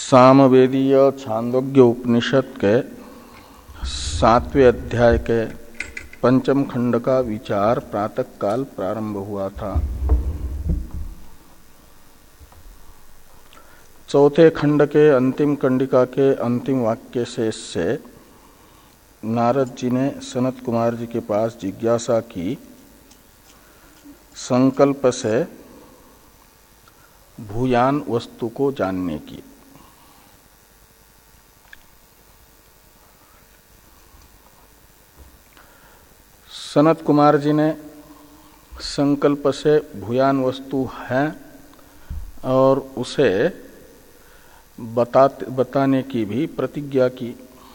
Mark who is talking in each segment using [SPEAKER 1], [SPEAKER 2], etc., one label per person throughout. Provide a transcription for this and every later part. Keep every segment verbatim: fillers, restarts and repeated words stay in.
[SPEAKER 1] सामवेदीय छांदोग्य उपनिषद के सातवें अध्याय के पंचम खंड का विचार प्रातः काल प्रारंभ हुआ था। चौथे खंड के अंतिम कंडिका के अंतिम वाक्य शेष से नारद जी ने सनत कुमार जी के पास जिज्ञासा की, संकल्प से भूयान वस्तु को जानने की। सनत कुमार जी ने संकल्प से भूयान वस्तु है और उसे बता बताने की भी प्रतिज्ञा की।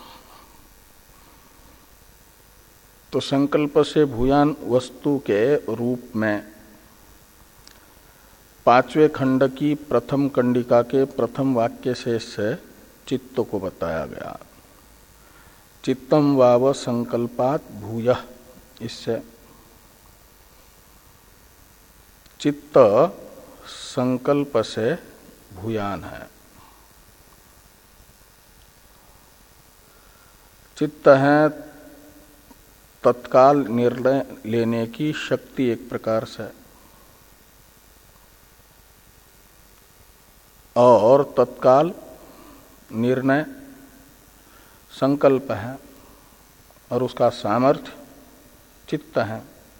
[SPEAKER 1] तो संकल्प से भूयान वस्तु के रूप में पांचवें खंड की प्रथम कंडिका के प्रथम वाक्य शेष से चित्त को बताया गया। चित्तम वाव संकल्पात भूयः, इससे चित्त संकल्प से भूयान है। चित्त है तत्काल निर्णय लेने की शक्ति एक प्रकार से, और तत्काल निर्णय संकल्प है और उसका सामर्थ्य चित्त है।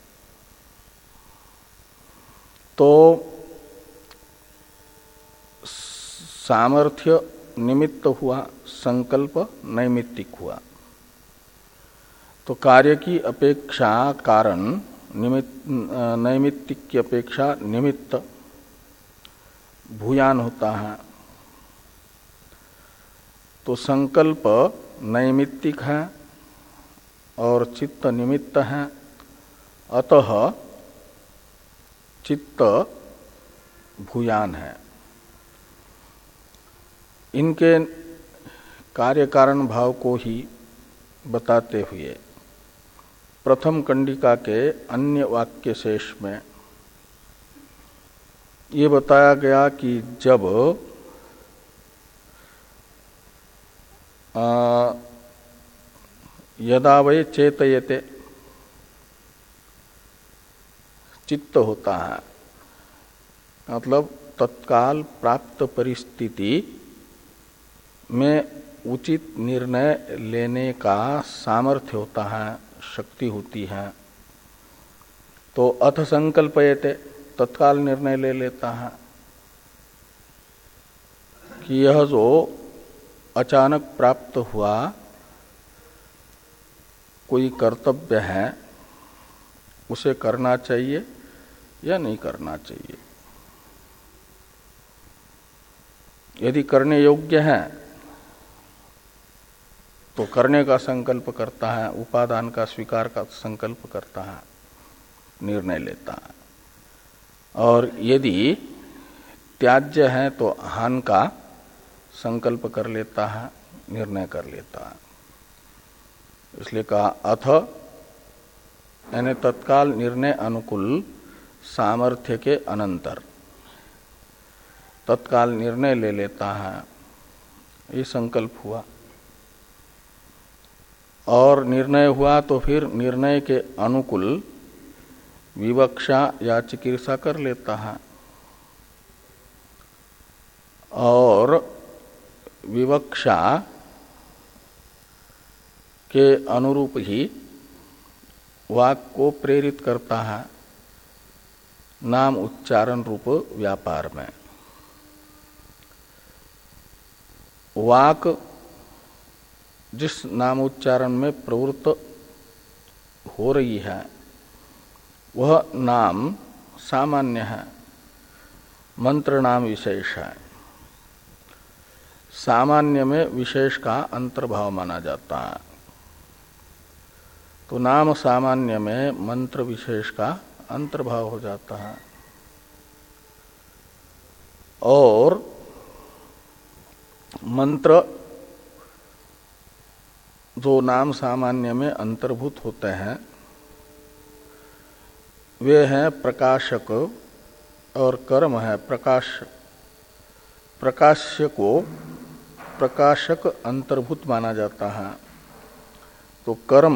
[SPEAKER 1] तो सामर्थ्य निमित्त हुआ, संकल्प नैमित्तिक हुआ। तो कार्य की अपेक्षा कारण निमित्त, नैमित्तिक की अपेक्षा निमित्त भूयान होता है। तो संकल्प नैमित्तिक है और चित्त निमित्त है, अतः चित्त भूयान है। इनके कार्य कारण भाव को ही बताते हुए प्रथम कंडिका के अन्य वाक्य शेष में ये बताया गया कि जब आ, यदा वै चेतयते चित्त होता है, मतलब तत्काल प्राप्त परिस्थिति में उचित निर्णय लेने का सामर्थ्य होता है, शक्ति होती है। तो अथ संकल्पयते, तत्काल निर्णय ले लेता है कि यह जो अचानक प्राप्त हुआ कोई कर्तव्य है उसे करना चाहिए या नहीं करना चाहिए। यदि करने योग्य है तो करने का संकल्प करता है, उपादान का स्वीकार का संकल्प करता है, निर्णय लेता है। और यदि त्याज्य है तो हान का संकल्प कर लेता है, निर्णय कर लेता है। इसलिए कहा अथ, यानी तत्काल निर्णय अनुकूल सामर्थ्य के अनंतर तत्काल निर्णय ले लेता है, ये संकल्प हुआ। और निर्णय हुआ तो फिर निर्णय के अनुकूल विवक्षा या चिकित्सा कर लेता है, और विवक्षा के अनुरूप ही वाक को प्रेरित करता है नाम उच्चारण रूप व्यापार में। वाक जिस नाम उच्चारण में प्रवृत्त हो रही है वह नाम सामान्य है, मंत्र नाम विशेष है। सामान्य में विशेष का अंतर्भाव माना जाता है। तो नाम सामान्य में मंत्र विशेष का अंतर्भाव हो जाता है। और मंत्र जो नाम सामान्य में अंतर्भूत होते हैं वे हैं प्रकाशक, और कर्म है प्रकाश। प्रकाश्य को प्रकाशक अंतर्भूत माना जाता है। तो कर्म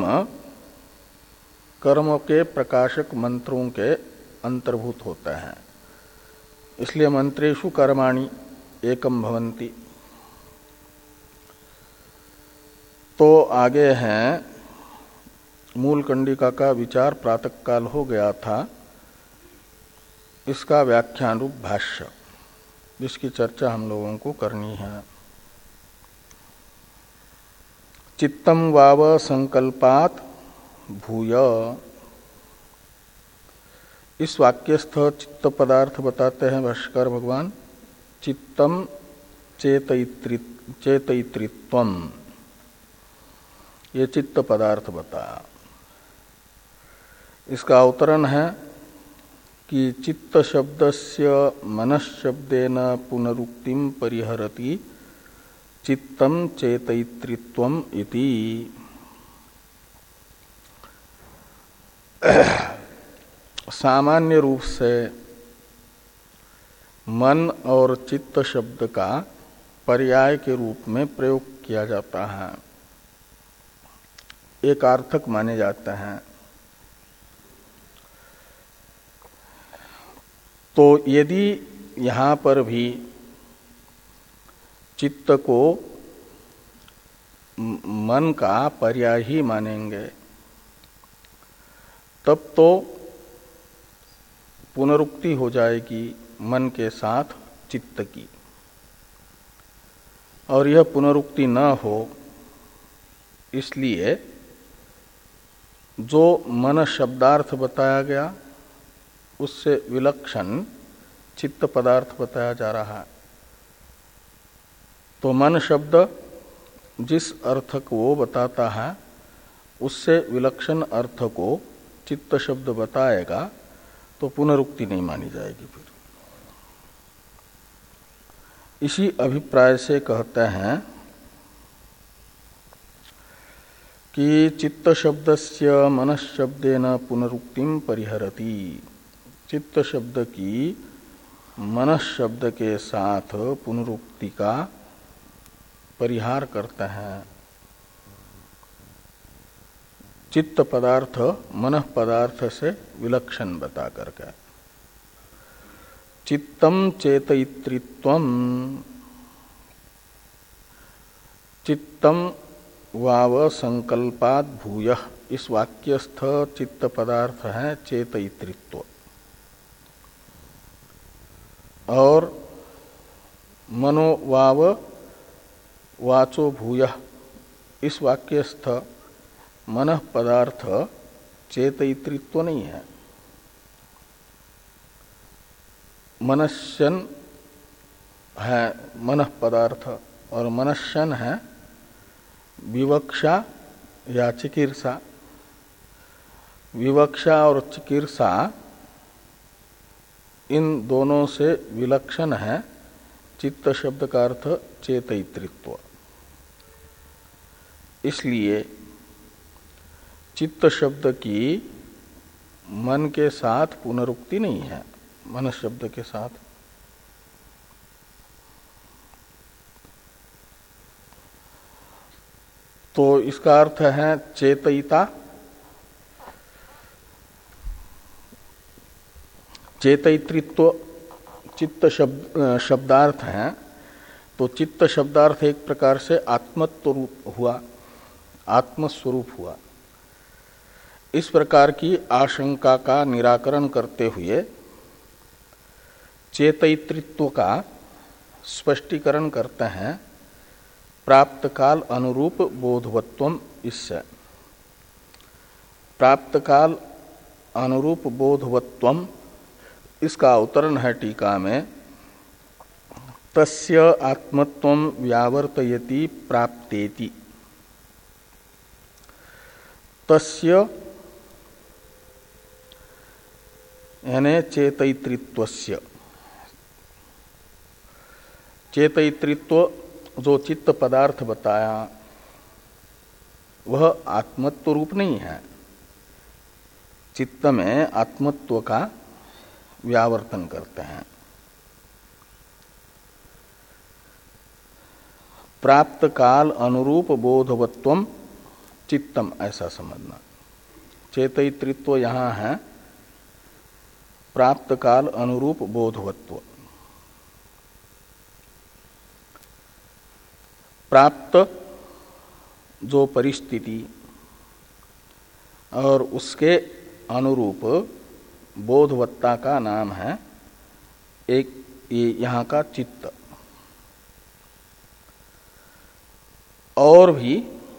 [SPEAKER 1] कर्म के प्रकाशक मंत्रों के अंतर्भूत होते हैं, इसलिए मंत्रेषु कर्माणि एकम भवन्ति। तो आगे हैं मूल कंडिका का विचार प्रातः काल हो गया था, इसका व्याख्यान रूप भाष्य, जिसकी चर्चा हम लोगों को करनी है। चित्तम वाव संकल्पात भूय, इस वाक्यस्थ चित्त पदार्थ बताते हैं भाष्यकार भगवान। चित्तम चेतयित्री चेतयित्रित्वम, ये चित्त पदार्थ बताया। इसका अवतरण है कि चित्त शब्दस्य मनश्शब्देन पुनरुक्तिम परिहरति चित्तम चेतयित्रित्वम इति। सामान्य रूप से मन और चित्त शब्द का पर्याय के रूप में प्रयोग किया जाता है, एक अर्थक माने जाते हैं। तो यदि यहाँ पर भी चित्त को मन का पर्याय ही मानेंगे, तब तो पुनरुक्ति हो जाएगी मन के साथ चित्त की, और यह पुनरुक्ति न हो इसलिए जो मन शब्दार्थ बताया गया उससे विलक्षण चित्त पदार्थ बताया जा रहा है। तो मन शब्द जिस अर्थ को बताता है उससे विलक्षण अर्थ को चित्त शब्द बताएगा, तो पुनरुक्ति नहीं मानी जाएगी। फिर इसी अभिप्राय से कहते हैं कि चित्त शब्दस्य मनश्शब्देन पुनरुक्तिम परिहरति, चित्त शब्द की मनश्शब्द के साथ पुनरुक्ति का परिहार करते हैं। चित्त पदार्थ मन पदार्थ से विलक्षण बता करके। चित्तम चेतयित्रित्वम, चित्तम वाव संकल्पात भूय, इस वाक्यस्थ चित्त पदार्थ है चेतयित्रित्व। और मनोवाव वाचो भूय, इस वाक्यस्थ मन पदार्थ चेतयित्रित्व नहीं है, मनश्यन है मन पदार्थ, और मनश्यन है विवक्षा या चिकीर्षा। विवक्षा और चिकीर्षा इन दोनों से विलक्षण है चित्त शब्द का अर्थ चेतयित्रित्व। इसलिए चित्त शब्द की मन के साथ पुनरुक्ति नहीं है, मन शब्द के साथ। तो इसका अर्थ है चेतयिता, चेतयित्रित्व चित्त शब्द शब्दार्थ है। तो चित्त शब्दार्थ एक प्रकार से आत्मत्व हुआ, आत्मस्वरूप हुआ। इस प्रकार की आशंका का निराकरण करते हुए चेतयित्रित्व का स्पष्टीकरण करते हैं प्राप्त काल अनुरूप बोधवत्वम। इससे प्राप्त काल अनुरूप बोधवत्वम, इसका अवतरण है टीका में, तस्य आत्मत्वम व्यावर्तयति प्राप्तेति। तस्य यानी चेतयित्रित्वस्य, चेतयित्रित्व जो चित्त पदार्थ बताया वह आत्मत्व रूप नहीं है, चित्त में आत्मत्व का व्यावर्तन करते हैं। प्राप्त काल अनुरूप बोधवत्वम चित्तम, ऐसा समझना। चेतयित्रित्व यहां है प्राप्त काल अनुरूप बोधवत्व। प्राप्त जो परिस्थिति और उसके अनुरूप बोधवत्ता का नाम है एक ये यहाँ का चित्त। और भी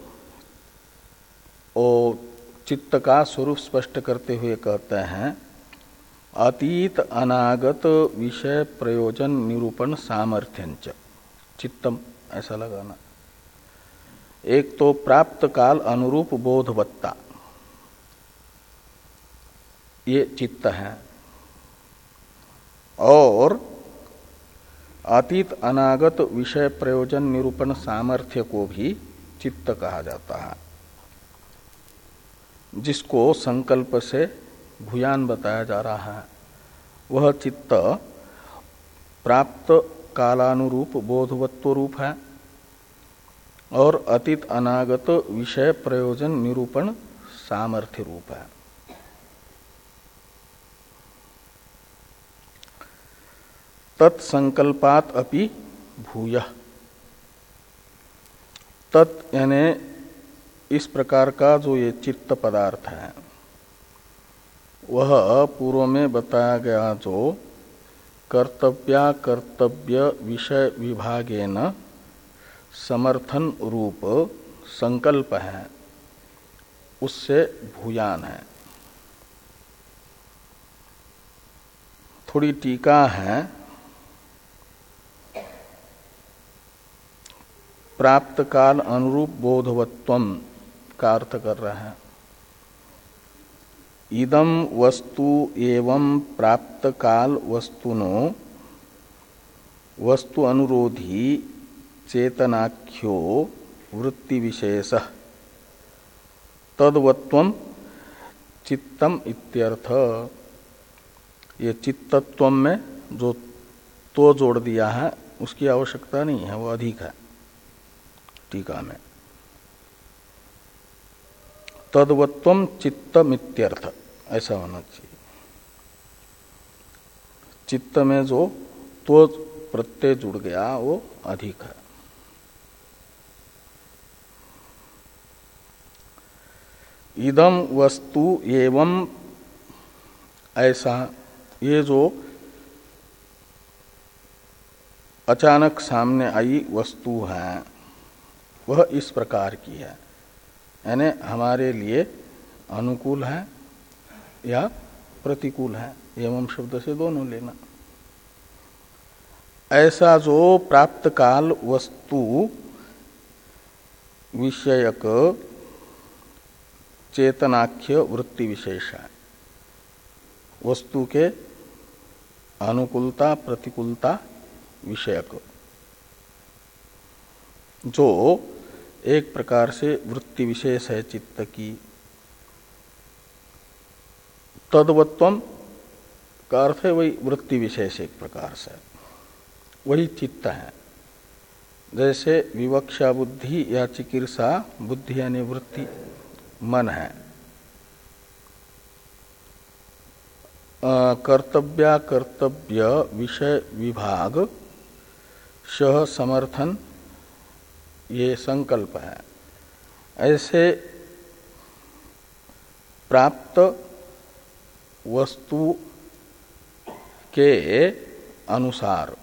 [SPEAKER 1] ओ चित्त का स्वरूप स्पष्ट करते हुए कहते हैं अतीत अनागत विषय प्रयोजन निरूपण सामर्थ्यंच चित्तम, ऐसा लगाना। एक तो प्राप्त काल अनुरूप बोधवत्ता, ये चित्त है। और अतीत अनागत विषय प्रयोजन निरूपण सामर्थ्य को भी चित्त कहा जाता है, जिसको संकल्प से भूयान बताया जा रहा है। वह चित्त प्राप्त कालानुरूप बोधवत्व रूप है और अतीत अनागत विषय प्रयोजन निरूपण सामर्थ्य रूप है। तत्संकल्पात अपि भूयः, तत् यानी इस प्रकार का जो ये चित्त पदार्थ है वह पूर्व में बताया गया जो कर्तव्या कर्तव्य विषय विभागेन समर्थन रूप संकल्प है, उससे भूयान है। थोड़ी टीका है, प्राप्त काल अनुरूप बोधवत्वम का अर्थ कर रहे हैं इदम वस्तु एवं प्राप्त काल वस्तुनो वस्तु अनुरोधी चेतनाख्यो वृत्ति विशेष तद्वत्वम चित्तम इत्यर्थ। ये चित्तत्व में जो तो जोड़ दिया है उसकी आवश्यकता नहीं है, वो अधिक है टीका में। तद्वत्वम चित्तमित्यर्थ, ऐसा होना चाहिए। चित्त में जो तो प्रत्यय जुड़ गया वो अधिक है। इदम वस्तु एवं ऐसा, ये जो अचानक सामने आई वस्तु है वह इस प्रकार की है, यानी हमारे लिए अनुकूल है या प्रतिकूल है, एवं शब्द से दोनों लेना। ऐसा जो प्राप्त काल वस्तु विषयक चेतनाख्य वृत्ति विशेष है, वस्तु के अनुकूलता प्रतिकूलता विषयक, जो एक प्रकार से वृत्ति विशेष है चित्त की। तद्वत्वम का अर्थ है वही वृत्ति विशेष, एक प्रकार से वही चित्त है। जैसे विवक्षा बुद्धि या चिकीर्षा बुद्धि यानी वृत्ति मन है, कर्तव्या कर्तव्य विषय विभाग सह समर्थन ये संकल्प है। ऐसे प्राप्त वस्तु के अनुसार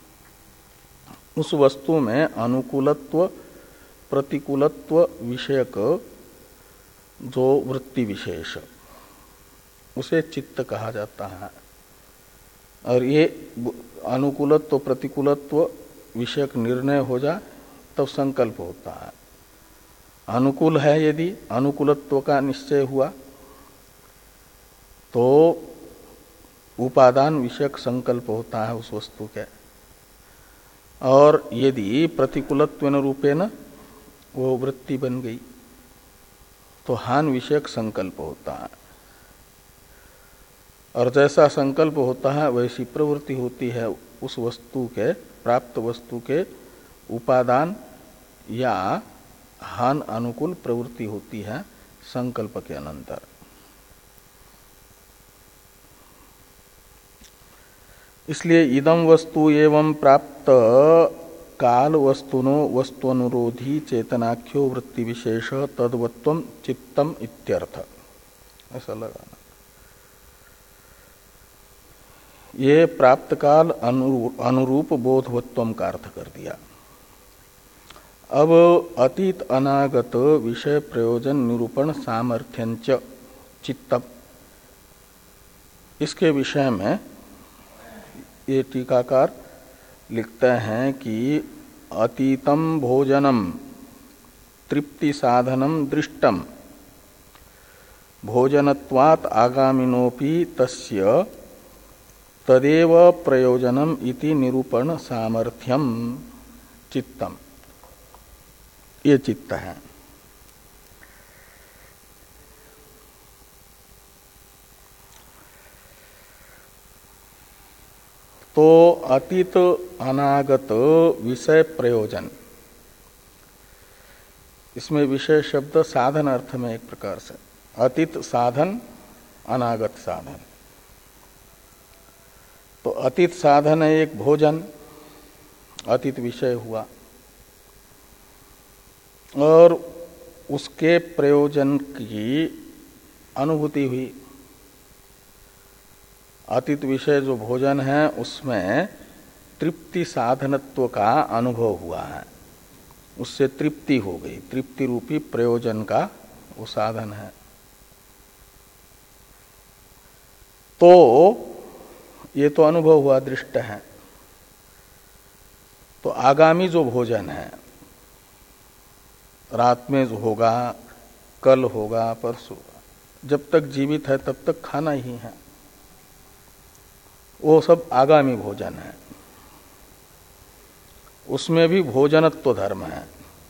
[SPEAKER 1] उस वस्तु में अनुकूलत्व प्रतिकूलत्व विषयक जो वृत्ति विशेष उसे चित्त कहा जाता है। और ये अनुकूलत्व प्रतिकूलत्व विषयक निर्णय हो जाए तब संकल्प होता है। अनुकूल है यदि अनुकूलत्व का निश्चय हुआ तो उपादान विषयक संकल्प होता है उस वस्तु के, और यदि प्रतिकूलत्वेन रूपेण वो वृत्ति बन गई तो हान विषयक संकल्प होता है। और जैसा संकल्प होता है वैसी प्रवृत्ति होती है उस वस्तु के, प्राप्त वस्तु के उपादान या हान अनुकूल प्रवृत्ति होती है संकल्प के अनंतर। इसलिए इदम वस्तु एवं प्राप्त काल वस्तुनो वस्तुअनुरोधी चेतनाख्यो वृत्ति विशेष तद्वत्वम चित्तम इत्यर्थ, ऐसा लगाना। ये प्राप्त काल अनुरूप बोधवत्वम का अर्थ कर दिया। अब अतीत अनागत विषय प्रयोजन निरूपण सामर्थ्यंच चित्तम, इसके विषय में ये टीकाकार लिखते हैं कि अतीतम भोजनम तृप्ति साधनम दृष्टम भोजनत्वात् आगामिनोपि तस्य तदेव प्रयोजनम इति निरूपण सामर्थ्यम चित्तम, ये चित्त है। तो अतीत अनागत विषय प्रयोजन, इसमें विषय शब्द साधन अर्थ में एक प्रकार से, अतीत साधन अनागत साधन। तो अतीत साधन है एक भोजन, अतीत विषय हुआ, और उसके प्रयोजन की अनुभूति हुई। अतीत विषय जो भोजन है उसमें तृप्ति साधनत्व का अनुभव हुआ है, उससे तृप्ति हो गई, तृप्ति रूपी प्रयोजन का वो साधन है। तो ये तो अनुभव हुआ, दृष्ट है। तो आगामी जो भोजन है, रात में जो होगा, कल होगा, परसों होगा, जब तक जीवित है तब तक खाना ही है, वो सब आगामी भोजन है। उसमें भी भोजनत्व धर्म है,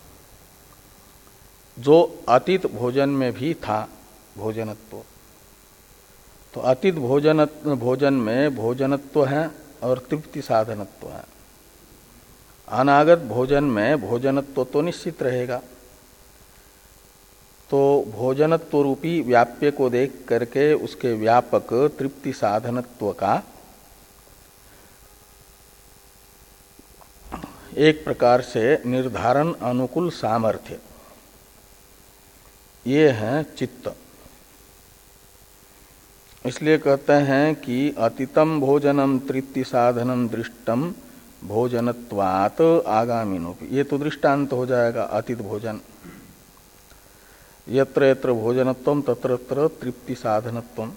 [SPEAKER 1] जो अतीत भोजन में भी था भोजनत्व। तो अतीत भोजन भोजन में भोजनत्व है और तृप्ति साधनत्व है। अनागत भोजन में भोजनत्व तो निश्चित रहेगा। तो भोजनत्व रूपी व्याप्य को देख करके उसके व्यापक तृप्ति साधनत्व का एक प्रकार से निर्धारण अनुकूल सामर्थ्य, ये है चित्त। इसलिए कहते हैं कि अतीतम भोजनम तृप्ति साधनम दृष्टम भोजनत्वात् आगामिनोपि, ये तो दृष्टांत हो जाएगा। अतीत भोजन, यत्र यत्र भोजनत्वम तत्र तत्र तृप्ति साधनत्वम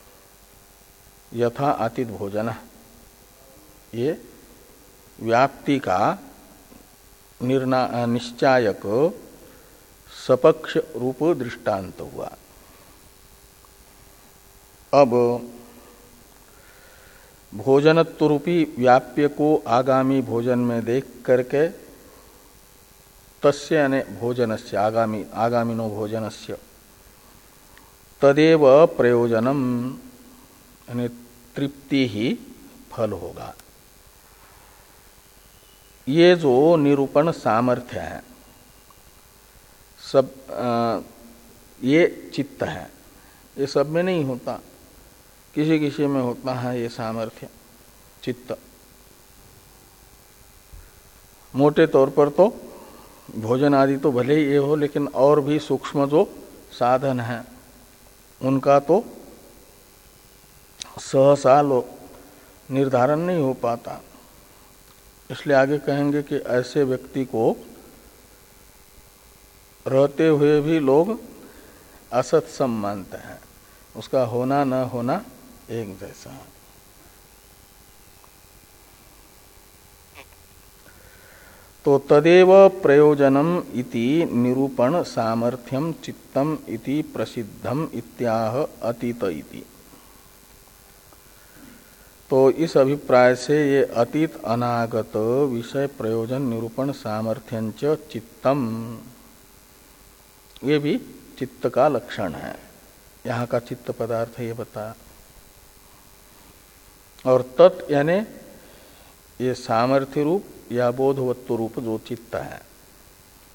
[SPEAKER 1] यथा अतीत भोजन, ये व्याप्ति का निर्णा निश्चायक सपक्ष रूप दृष्टांत हुआ। अब भोजनत्व रूपी व्याप्य को आगामी भोजन में देख करके तस्य यानी भोजनस्य आगामी आगामिनो भोजनस्य तदेव प्रयोजनम यानी तृप्ति ही फल होगा। ये जो निरूपण सामर्थ्य है सब आ, ये चित्त है, ये सब में नहीं होता, किसी किसी में होता है ये सामर्थ्य चित्त। मोटे तौर पर तो भोजन आदि तो भले ही ये हो, लेकिन और भी सूक्ष्म जो साधन हैं उनका तो सहसा लोग निर्धारण नहीं हो पाता। इसलिए आगे कहेंगे कि ऐसे व्यक्ति को रहते हुए भी लोग असत्सम मानते हैं, उसका होना न होना एक जैसा है। तो तदेव प्रयोजनम इति निरूपण सामर्थ्यम चित्तम इति प्रसिद्धम इत्याह अतीत इति। तो इस अभिप्राय से ये अतीत अनागत विषय प्रयोजन निरूपण सामर्थ्यंच चित्तम, ये भी चित्त का लक्षण है। यहाँ का चित्त पदार्थ ये बताया। और तत् यानी ये सामर्थ्य रूप या बोधवत्व रूप जो चित्त है,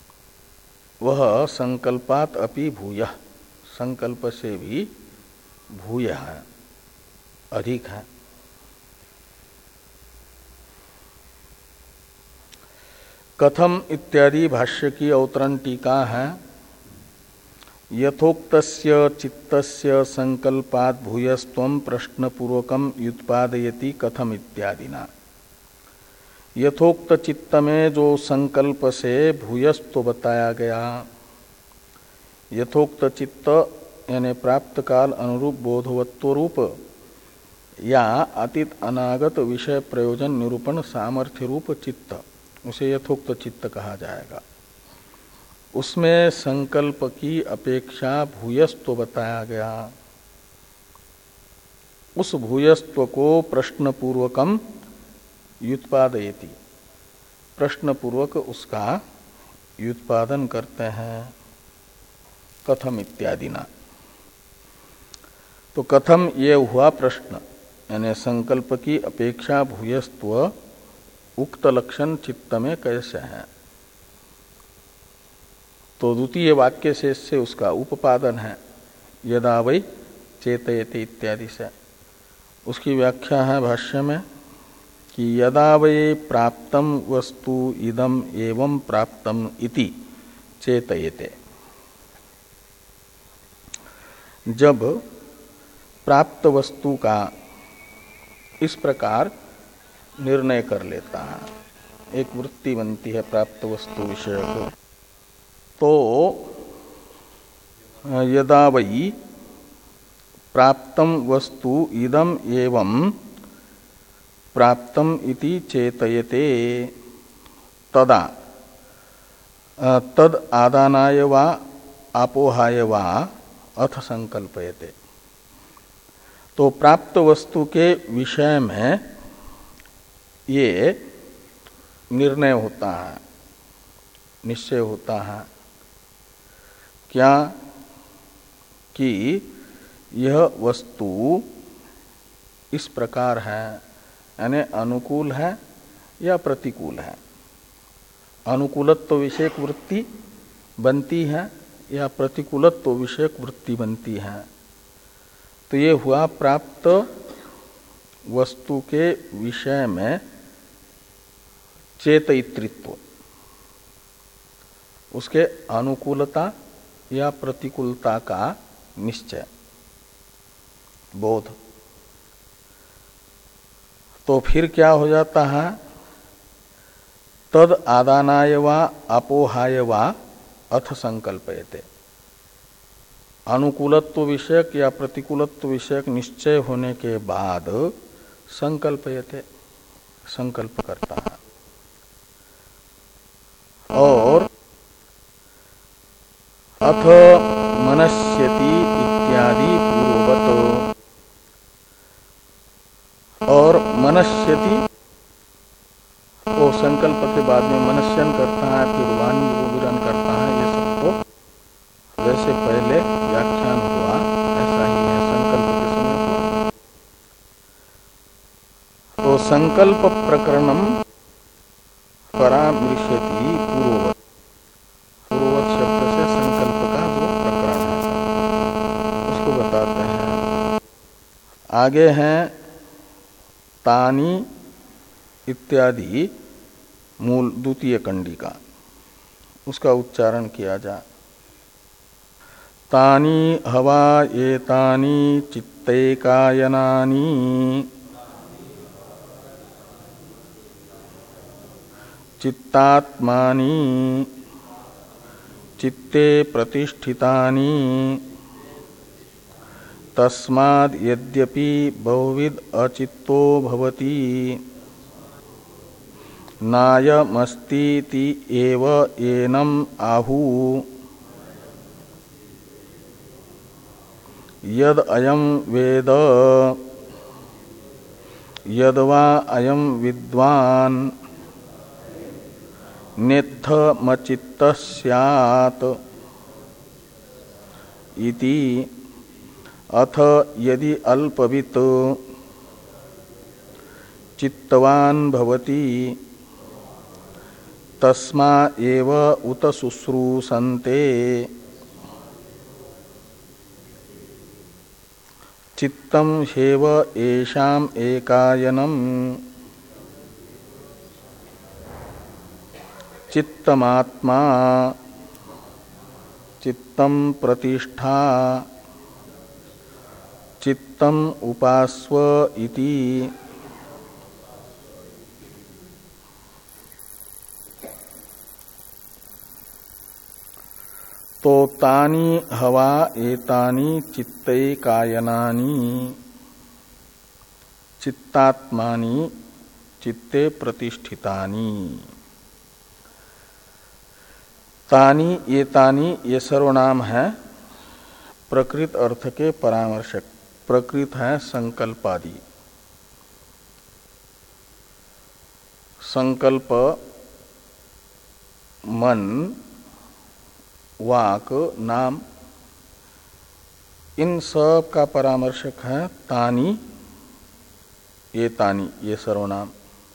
[SPEAKER 1] वह संकल्पात अपि भूयः, संकल्प से भी भूय है, अधिक है। कथम इत्यादि भाष्य की अवतरण टीका है। यथोक्तस्य चित्तस्य संकल्पात भूयस्त्वं प्रश्नपूर्वकम युत्पादयति कथम इत्यादिना। यथोक्त चित्त में जो संकल्प से भूयस्त्व बताया गया, यथोक्त चित्त यानी प्राप्त काल अनुरूप बोधवत्व रूप या अतीत अनागत विषय प्रयोजन निरूपण सामर्थ्य रूप चित्त, उसे यथोक्त चित्त कहा जाएगा। उसमें संकल्प की अपेक्षा भूयस्त्व बताया गया। उस भूयस्त्व को प्रश्न पूर्वकम युत्पादयति, प्रश्न पूर्वक उसका युत्पादन करते हैं। कथम इत्यादि ना, तो कथम ये हुआ प्रश्न, यानी संकल्प की अपेक्षा भूयस्त्व उक्त लक्षण चित्त में कैसे है। तो द्वितीय वाक्य से इससे उसका उपादान है, यदा वै चेतयते इत्यादि से। उसकी व्याख्या है भाष्य में कि यदा वै प्राप्तम वस्तु इदम एवं प्राप्तम इति चेतयते, जब प्राप्त वस्तु का इस प्रकार निर्णय कर लेता है, एक वृत्ति बनती है प्राप्त वस्तु विषयक, तो यदा वै प्राप्तम वस्तु इदम एवं प्राप्तम इति चेतयते तदा तद आदानाय वा आपोहाय वा अथ संकल्पयते। तो प्राप्त वस्तु के विषय में ये निर्णय होता है, निश्चय होता है क्या कि यह वस्तु इस प्रकार है, यानी अनुकूल है या प्रतिकूल है। अनुकूलत्व विषयक वृत्ति बनती है या प्रतिकूलत्व विषयक वृत्ति बनती है। तो ये हुआ प्राप्त वस्तु के विषय में चेतयित्रित्व, उसके अनुकूलता या प्रतिकूलता का निश्चय, बोध। तो फिर क्या हो जाता है, तद आदानाय वा अपोहाय वा अथ संकल्पयते। अनुकूलत्व विषयक या प्रतिकूलत्व विषयक निश्चय होने के बाद संकल्पयते, संकल्प करता है। और अथ मनस्यति इत्यादि पूर्ववत, और मनस्यति वो संकल्प के बाद में मनस्यन करता है, फिर वाणी को विरन करता है। ये सब तो जैसे पहले व्याख्यान हुआ ऐसा ही है संकल्प के समय को। तो संकल्प प्रकरणम परामृश्यति पूर्ववत, पूर्ववत शब्द से संकल्प का जो प्रकरण है उसको बताते हैं। आगे हैं तानी इत्यादि मूल द्वितीय कंडिका, उसका उच्चारण किया जाए। तानी हवा एतानि चित्तैकायनानि चित्तात्मानि चित्ते प्रतिष्ठितानि तस्माद् यद्यपि बहुविध अचित्तो भवति नायमस्तीति एव एनम आहु यद अयम वेद यद्वा अयम विद्वान् नेत्थमचित्त स्यात् इति। अथ यदि अल्पवित् चित्तवान् भवति तस्मा एव उत शुश्रूषन्ते चित्तम हेव येषाम् एकायनम् चित्तमात्मा चित्तम प्रतिष्ठा चित्तम उपास्व इति। तो तानि हवा एतानि चित्तैकायनानि चित्तात्मानि चित्ते प्रतिष्ठितानि। तानि एतानि ये सर्वनाम है प्रकृत अर्थ के परामर्शक। प्रकृत है संकल्पादि। संकल्प मन वाक नाम इन सब का परामर्शक है तानि ये तानि ये सर्वनाम।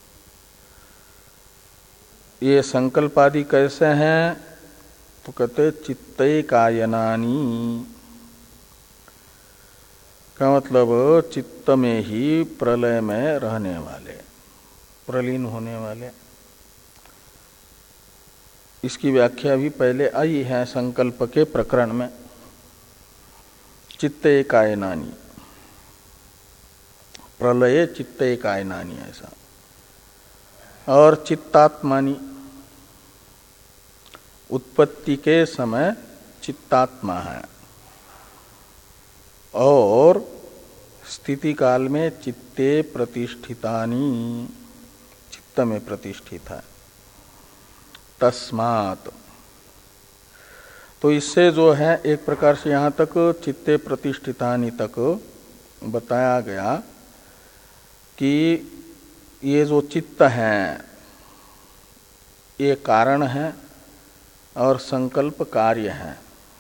[SPEAKER 1] ये संकल्पादि कैसे हैं तो कहते चित्तैकायनानि का मतलब चित्त में ही प्रलय में रहने वाले प्रलीन होने वाले। इसकी व्याख्या भी पहले आई है संकल्प के प्रकरण में। चित्तैकायनानि प्रलये चित्तैकायनानि ऐसा। और चित्तात्मानि उत्पत्ति के समय चित्तात्मा है और स्थिति काल में चित्ते प्रतिष्ठितानि चित्त में प्रतिष्ठित है। तस्मात् तो इससे जो है एक प्रकार से यहाँ तक चित्ते प्रतिष्ठितानि तक बताया गया कि ये जो चित्त हैं ये कारण है और संकल्प कार्य है।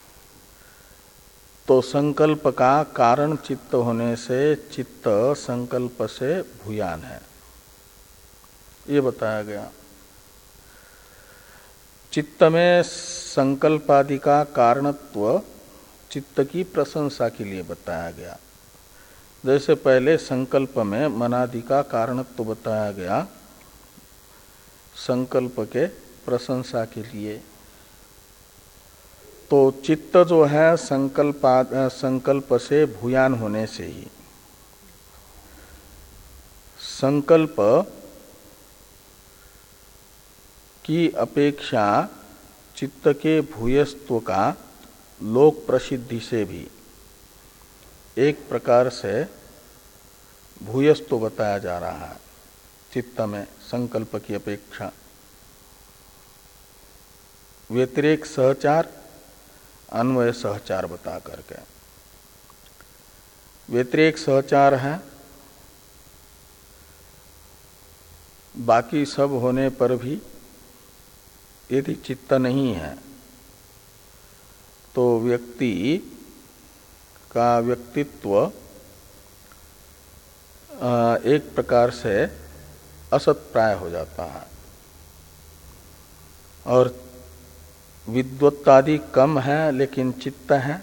[SPEAKER 1] तो संकल्प का कारण चित्त होने से चित्त संकल्प से भूयान है ये बताया गया। चित्त में संकल्पादि का कारणत्व चित्त की प्रशंसा के लिए बताया गया। जैसे पहले संकल्प में मनादि का कारणत्व बताया गया संकल्प के प्रशंसा के लिए। तो चित्त जो है संकल्प संकल्प से भूयान होने से ही संकल्प की अपेक्षा चित्त के भूयस्त्व का लोक प्रसिद्धि से भी एक प्रकार से भूयस्त्व बताया जा रहा है चित्त में संकल्प की अपेक्षा। व्यतिरेक सहचार अन्वय सहचार बता करके। व्यतिरेक सहचार है बाकी सब होने पर भी यदि चित्त नहीं है तो व्यक्ति का व्यक्तित्व एक प्रकार से असत्प्राय हो जाता है। और विद्वत्तादि कम है लेकिन चित्त है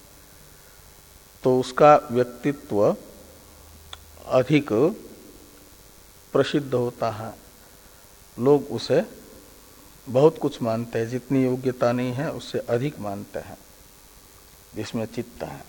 [SPEAKER 1] तो उसका व्यक्तित्व अधिक प्रसिद्ध होता है। लोग उसे बहुत कुछ मानते हैं, जितनी योग्यता नहीं है उससे अधिक मानते हैं जिसमें चित्त है।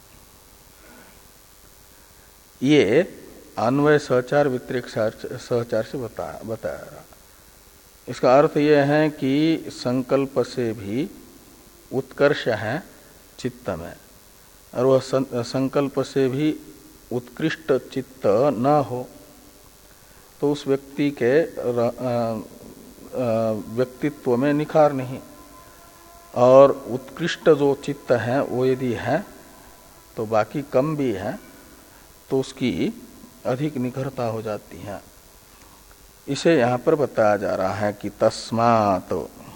[SPEAKER 1] ये अन्वय सहचार व्यतिरेक सहचार से बताया बताया। इसका अर्थ यह है कि संकल्प से भी उत्कर्ष है चित्त में और वह संकल्प से भी उत्कृष्ट चित्त न हो तो उस व्यक्ति के व्यक्तित्व में निखार नहीं। और उत्कृष्ट जो चित्त है वो यदि है तो बाकी कम भी है तो उसकी अधिक निखरता हो जाती है। इसे यहाँ पर बताया जा रहा है कि तस्मात्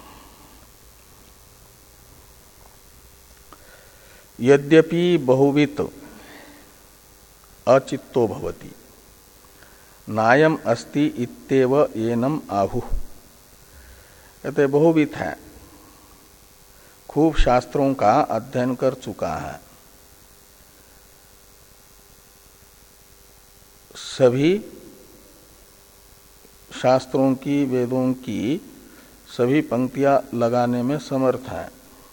[SPEAKER 1] यद्यपि बहुवित अचित्तो भवति नायम अस्ति इत्येव एनम आहुः। कहते बहुविध है, खूब शास्त्रों का अध्ययन कर चुका है, सभी शास्त्रों की वेदों की सभी पंक्तियां लगाने में समर्थ है,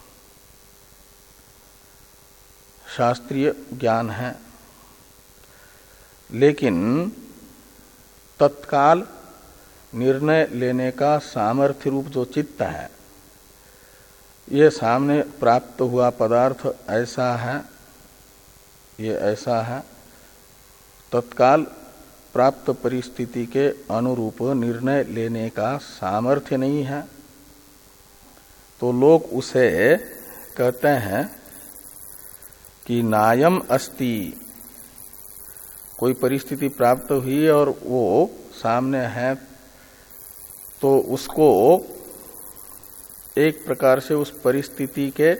[SPEAKER 1] शास्त्रीय ज्ञान है, लेकिन तत्काल निर्णय लेने का सामर्थ्य रूप जो चित्त है, ये सामने प्राप्त हुआ पदार्थ ऐसा है, ये ऐसा है, तत्काल प्राप्त परिस्थिति के अनुरूप निर्णय लेने का सामर्थ्य नहीं है, तो लोग उसे कहते हैं कि नायम अस्ति। कोई परिस्थिति प्राप्त हुई और वो सामने है, तो उसको एक प्रकार से उस परिस्थिति के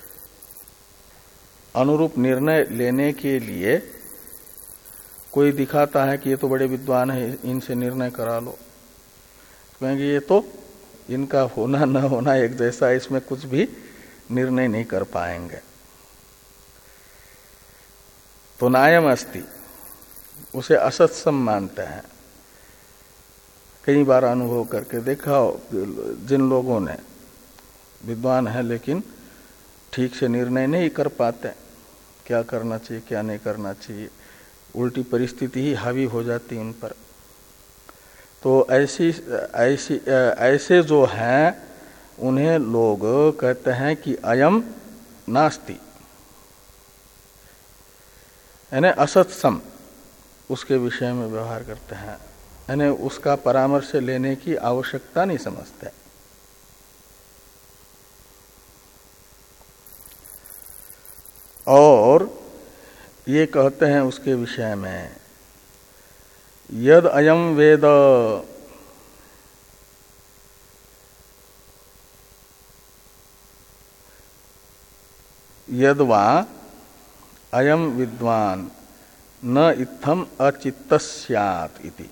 [SPEAKER 1] अनुरूप निर्णय लेने के लिए कोई दिखाता है कि ये तो बड़े विद्वान है, इनसे निर्णय करा लो, कहेंगे ये तो इनका होना न होना एक जैसा, इसमें कुछ भी निर्णय नहीं कर पाएंगे। तो नायम अस्ति, उसे असत्सम मानते हैं। कई बार अनुभव करके देखा, जिन लोगों ने विद्वान है लेकिन ठीक से निर्णय नहीं कर पाते, क्या करना चाहिए क्या नहीं करना चाहिए, उल्टी परिस्थिति ही हावी हो जाती उन पर, तो ऐसी ऐसी ऐसे जो हैं उन्हें लोग कहते हैं कि अयम नास्ति, यानी असत्सम उसके विषय में व्यवहार करते हैं, यानी उसका परामर्श लेने की आवश्यकता नहीं समझते। और ये कहते हैं उसके विषय में, यद अयम वेद, यद वा अयम विद्वान न इत्थम अचित्त स्यात् इति।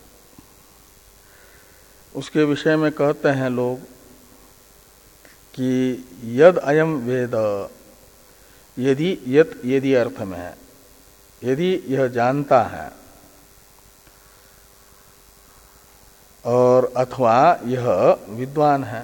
[SPEAKER 1] उसके विषय में कहते हैं लोग कि यद अयम वेद, यदि यत यदि अर्थ में है, यदि यह जानता है और अथवा यह विद्वान है,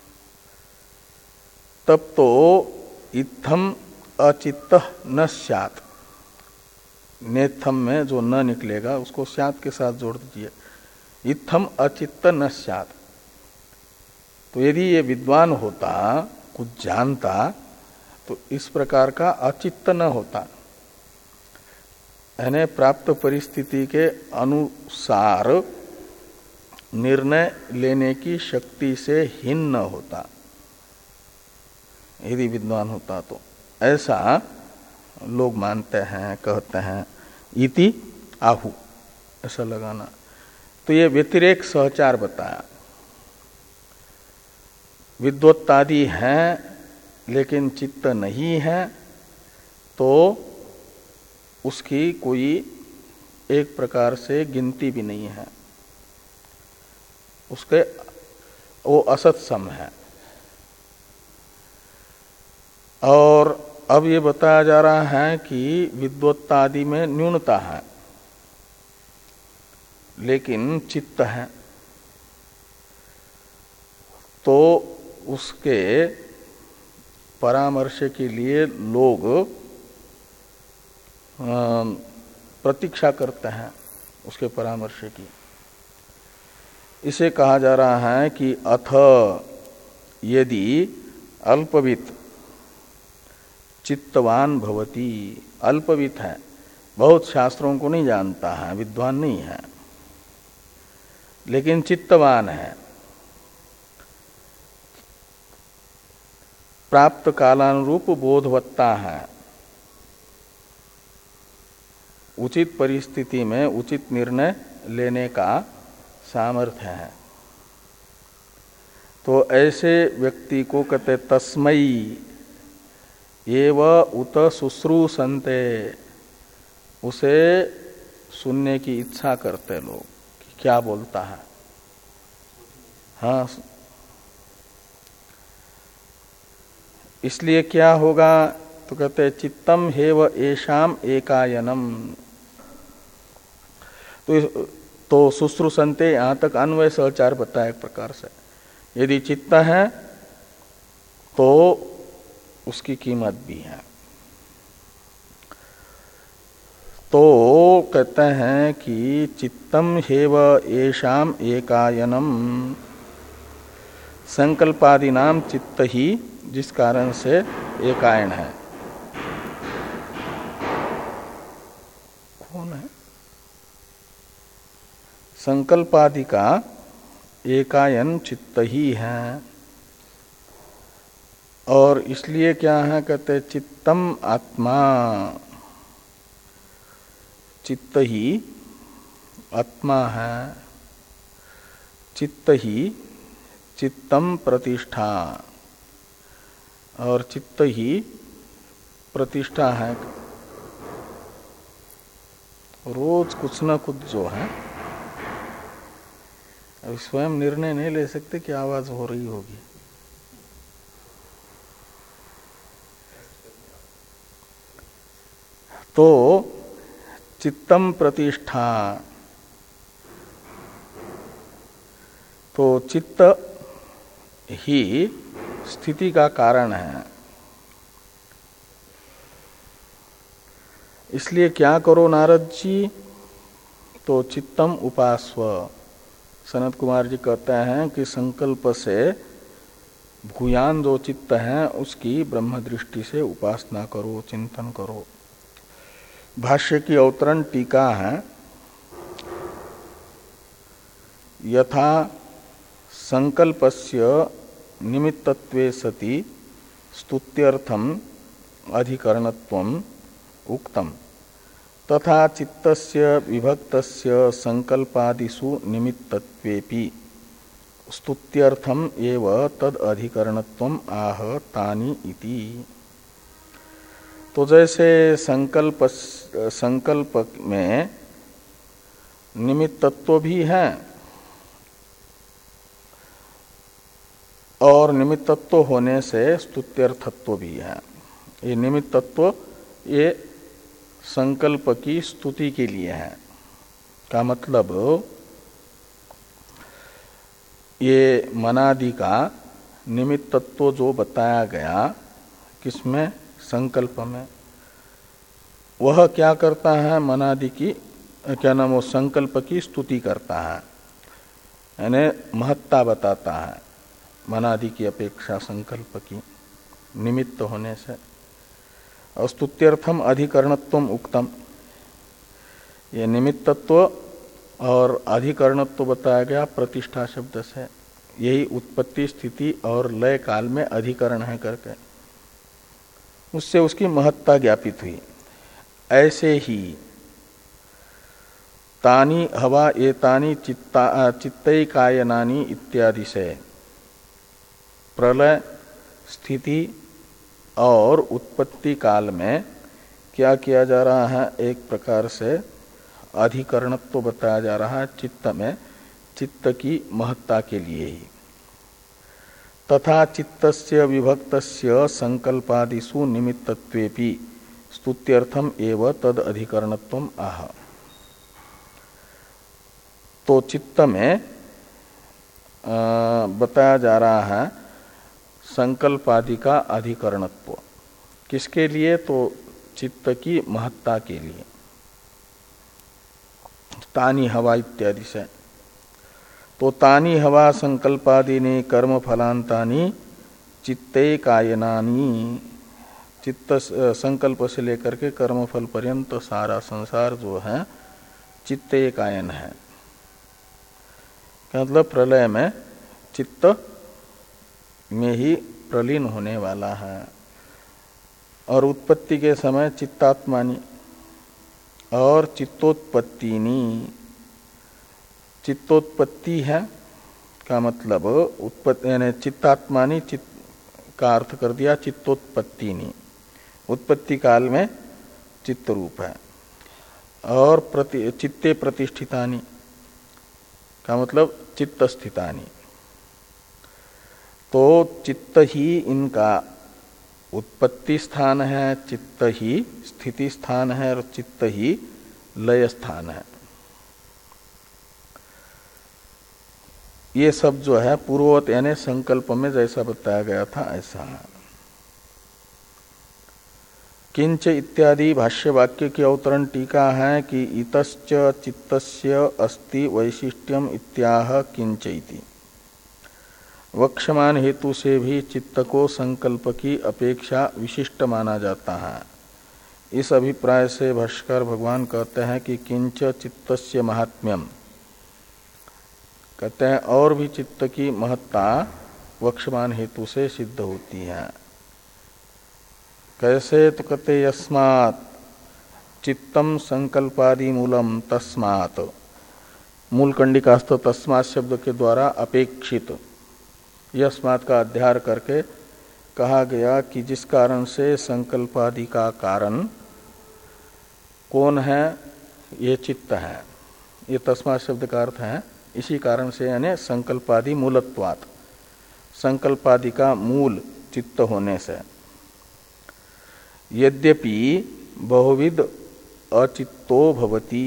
[SPEAKER 1] तब तो इत्थम अचित्त न स्यात्, नेत्थम में जो न निकलेगा उसको स्यात् के साथ जोड़ दीजिए, इत्थम अचित्त न स्यात्। तो यदि ये विद्वान होता, कुछ जानता, तो इस प्रकार का अचित्त न होता, यानी प्राप्त परिस्थिति के अनुसार निर्णय लेने की शक्ति से हीन न होता, यदि विद्वान होता तो। ऐसा लोग मानते हैं, कहते हैं। इति आहु, ऐसा लगाना। तो ये व्यतिरेक सहचार बताया, विद्वत्तादि हैं लेकिन चित्त नहीं है, तो उसकी कोई एक प्रकार से गिनती भी नहीं है, उसके वो असत्सम है। और अब ये बताया जा रहा है कि विद्वत्तादि में न्यूनता है लेकिन चित्त है, तो उसके परामर्श के लिए लोग प्रतीक्षा करते हैं उसके परामर्श की। इसे कहा जा रहा है कि अथ यदि अल्पवित चित्तवान भवति, अल्पवित है, बहुत शास्त्रों को नहीं जानता है, विद्वान नहीं है, लेकिन चित्तवान है, प्राप्त कालानुरूप बोधवत्ता है, उचित परिस्थिति में उचित निर्णय लेने का सामर्थ्य है, तो ऐसे व्यक्ति को कहते तस्मई एव उत शुश्रूषन्ते, उसे सुनने की इच्छा करते लोग कि क्या बोलता है। हाँ, इसलिए क्या होगा तो कहते हैं चित्तम हेव एषाम एकायनम। तो तो शुश्रूषन्ते यहां तक अन्वय सहचार बताया एक प्रकार से। यदि चित्त है तो उसकी कीमत भी है। तो कहते हैं कि चित्तम हेव एषाम एकायनम, संकल्पादि नाम चित्त ही जिस कारण से एकायन है। कौन है? संकल्पादि का एकायन चित्त ही है। और इसलिए क्या है कहते चित्तम आत्मा, चित्त ही आत्मा है, चित्त ही चित्तम प्रतिष्ठा, और चित्त ही प्रतिष्ठा है। रोज कुछ न कुछ जो है, अब स्वयं निर्णय नहीं ले सकते कि आवाज हो रही होगी। तो चित्तम प्रतिष्ठा, तो चित्त ही स्थिति का कारण है। इसलिए क्या करो नारद जी, तो चित्तम उपास्व। सनत कुमार जी कहते हैं कि संकल्प से भूयान जो चित्त है उसकी ब्रह्म दृष्टि से उपासना करो, चिंतन करो। भाष्य की अवतरण टीका है, यथा संकल्पस्य निमित्तत्वे सति स्तुत्यर्थम अधिकरणत्वम उक्तम तथा चित्तस्य विभक्तस्य संकल्पादिषु निमित्तत्वेपि स्तुत्यर्थम एव तद अधिकरणत्वम आह तानि इति। तो जैसे संकल्प संकल्प में निमित्तत्व भी है और निमित्तत्व होने से स्तुत्यर्थत्व भी है। ये निमित्तत्व ये संकल्प की स्तुति के लिए है। का मतलब ये मनादि का निमित्तत्व जो बताया गया किसमें, संकल्प में, वह क्या करता है, मनादि की क्या नाम, वो संकल्प की स्तुति करता है, यानी महत्ता बताता है मनादि की अपेक्षा संकल्प की निमित्त होने से। और स्तुत्यर्थम अधिकरणत्वम उक्तम, ये निमित्तत्व और अधिकरणत्व बताया गया प्रतिष्ठा शब्द से। यही उत्पत्ति स्थिति और लय काल में अधिकरण है करके उससे उसकी महत्ता ज्ञापित हुई। ऐसे ही तानी हवा एतानी चित्ता चित्तैकायनानि इत्यादि से प्रलय स्थिति और उत्पत्ति काल में क्या किया जा रहा है, एक प्रकार से अधिकरणत्व बताया जा रहा है चित्त में, चित्त की महत्ता के लिए ही। तथा चित्तस्य विभक्तस्य संकल्पादिषु निमित्तत्वेपि स्तुत्यर्थम एव तद अधिकरणत्वम आह। तो चित्त में आ, बताया जा रहा है संकल्पादि का अधिकरणत्व। किसके लिए, तो चित्त की महत्ता के लिए। तानी हवा इत्यादि से। तो तानी हवा संकल्पादिनी कर्म फलांतानी चित्तैकायनानि, चित्त संकल्प से लेकर के कर्म फल पर्यंत सारा संसार जो है चित्तैकायन है। मतलब प्रलय में चित्त में ही प्रलीन होने वाला है। और उत्पत्ति के समय चित्तात्मानी और चित्तोत्पत्तिनी, चित्तोत्पत्ति है का मतलब उत्पत्ति यानी चित्तात्मानी, चित्त का अर्थ कर दिया चित्तोत्पत्तिनी, उत्पत्ति काल में चित्त रूप है। और प्रति चित्ते प्रतिष्ठितानी का मतलब चित्त स्थितानी। तो चित्त ही इनका उत्पत्ति स्थान है, चित्त ही स्थिति स्थान है और चित्त ही लय स्थान है। ये सब जो है पूर्ववत यानी संकल्प में जैसा बताया गया था ऐसा है। किंच इत्यादि भाष्य वाक्य की अवतरण टीका है कि इतश्च चित्तस्य अस्ति वैशिष्ट्यम इत्याह किंच इति। वक्षमान हेतु से भी चित्त को संकल्प की अपेक्षा विशिष्ट माना जाता है। इस अभिप्राय से भाष्यकार भगवान कहते हैं कि किंच चित्तस्य महात्म्यम, कहते हैं और भी चित्त की महत्ता वक्षमान हेतु से सिद्ध होती है। कैसे? तो कहते यस्मात् चित्तम संकल्पादि मूलम तस्मात्, मूल कंडिकास्थ तस्मात् शब्द के द्वारा अपेक्षित यस्मात् का अध्यार करके कहा गया कि जिस कारण से संकल्पादि का कारण कौन है? ये चित्त है। ये तस्मात् शब्द का अर्थ है इसी कारण से, यानी संकल्पादि मूलत्वात्, संकल्पादि का मूल चित्त होने से। यद्यपि बहुविध अचित्तो भवति,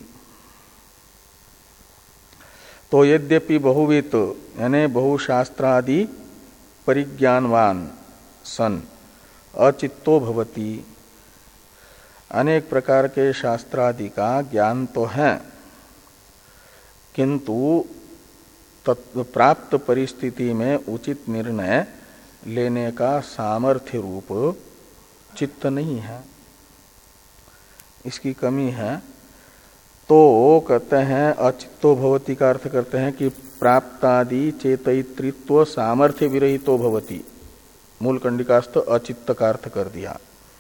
[SPEAKER 1] तो यद्यपि बहुविध यानी बहुशास्त्रादि परिज्ञानवान सन अचित्तो भवति, अनेक प्रकार के शास्त्रादि का ज्ञान तो है किंतु प्राप्त परिस्थिति में उचित निर्णय लेने का सामर्थ्य रूप चित्त नहीं है, इसकी कमी है। तो कहते हैं अचित्तो भवति का अर्थ करते हैं कि प्राप्तादि चेतयित्रित्व सामर्थ्य विरहितो भवति, मूल कंडिकास्थ अचित्त का अर्थ कर दिया।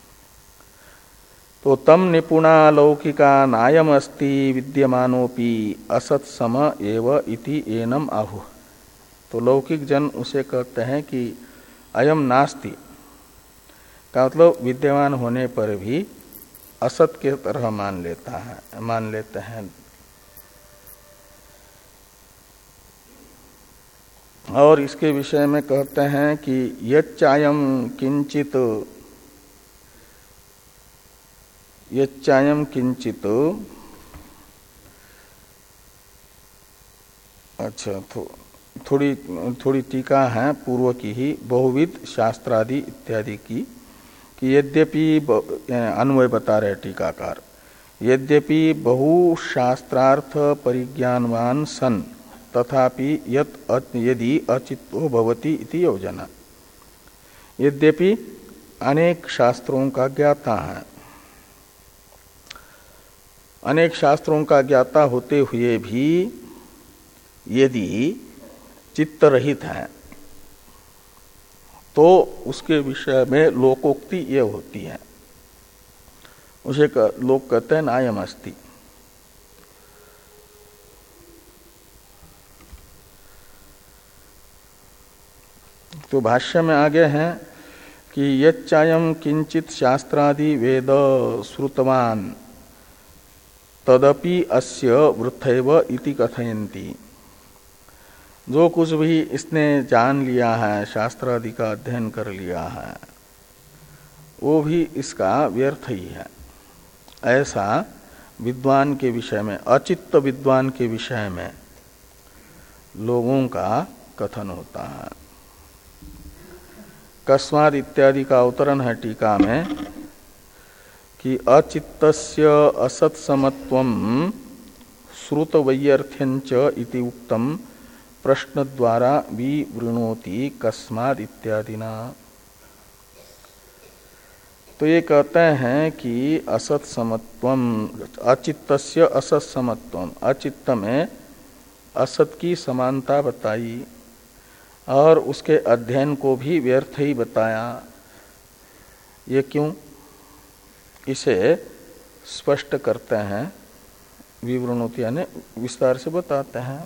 [SPEAKER 1] तो तम निपुणा लौकिका नायम अस्ति विद्यमानोपि असत्सम एव इति एनम आहु। तो लौकिक जन उसे कहते हैं कि अयम नास्ति का मतलब विद्यमान होने पर भी असत के तरह मान लेता है, मान लेते हैं। और इसके विषय में कहते हैं कि यच्चायम किंचित यच्चायम किंचित, अच्छा थो, थोड़ी थोड़ी टीका है पूर्व की ही, बहुविध शास्त्रादि इत्यादि की, कि यद्यपि अन्वय बता रहे टीकाकार, यद्यपि बहुशास्त्रार्थ परिज्ञानवान सन तथापि यत् यदि अचित्तो भवति इति योजना। यद्यपि अनेक शास्त्रों का ज्ञाता है, अनेक शास्त्रों का ज्ञाता होते हुए भी यदि चित्त रहित है तो उसके विषय में लोकोक्ति ये होती है, उसे लोग कहते हैं नायम अस्ति। तो भाष्य में आगे हैं कि यच्चायम किंचित शास्त्रादि वेद श्रुतवान तदपि अस्य वृथैव इति कथयन्ति। जो कुछ भी इसने जान लिया है, शास्त्र आदि का अध्ययन कर लिया है, वो भी इसका व्यर्थ ही है, ऐसा विद्वान के विषय में, अचित्त विद्वान के विषय में लोगों का कथन होता है। कस्माद इत्यादि का अवतरण है टीका में कि अचित्तस्य असत्समत्वं श्रुतवैयर्थ्यंच इति उक्तम प्रश्न द्वारा विवृणोति कस्माद इत्यादिना। तो ये कहते हैं कि असत्समत्वम, अचित्तस्य असत्समत्वम, अचित्त में असत की समानता बताई और उसके अध्ययन को भी व्यर्थ ही बताया। ये क्यों? इसे स्पष्ट करते हैं, विवरणोति यानी विस्तार से बताते हैं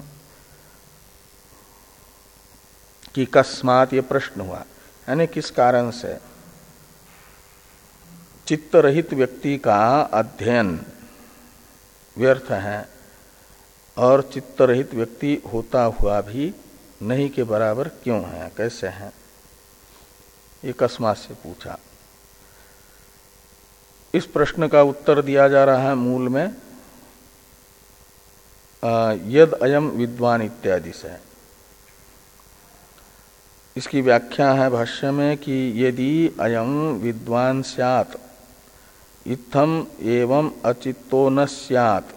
[SPEAKER 1] कि कस्मात ये प्रश्न हुआ, यानी किस कारण से चित्त रहित व्यक्ति का अध्ययन व्यर्थ है और चित्त रहित व्यक्ति होता हुआ भी नहीं के बराबर क्यों है, कैसे है, ये कस्मात से पूछा। इस प्रश्न का उत्तर दिया जा रहा है मूल में यद अयम विद्वान इत्यादि से। इसकी व्याख्या है भाष्य में कि यदि अयम विद्वान स्यात् इत्थम एवं अचित्तो न स्यात्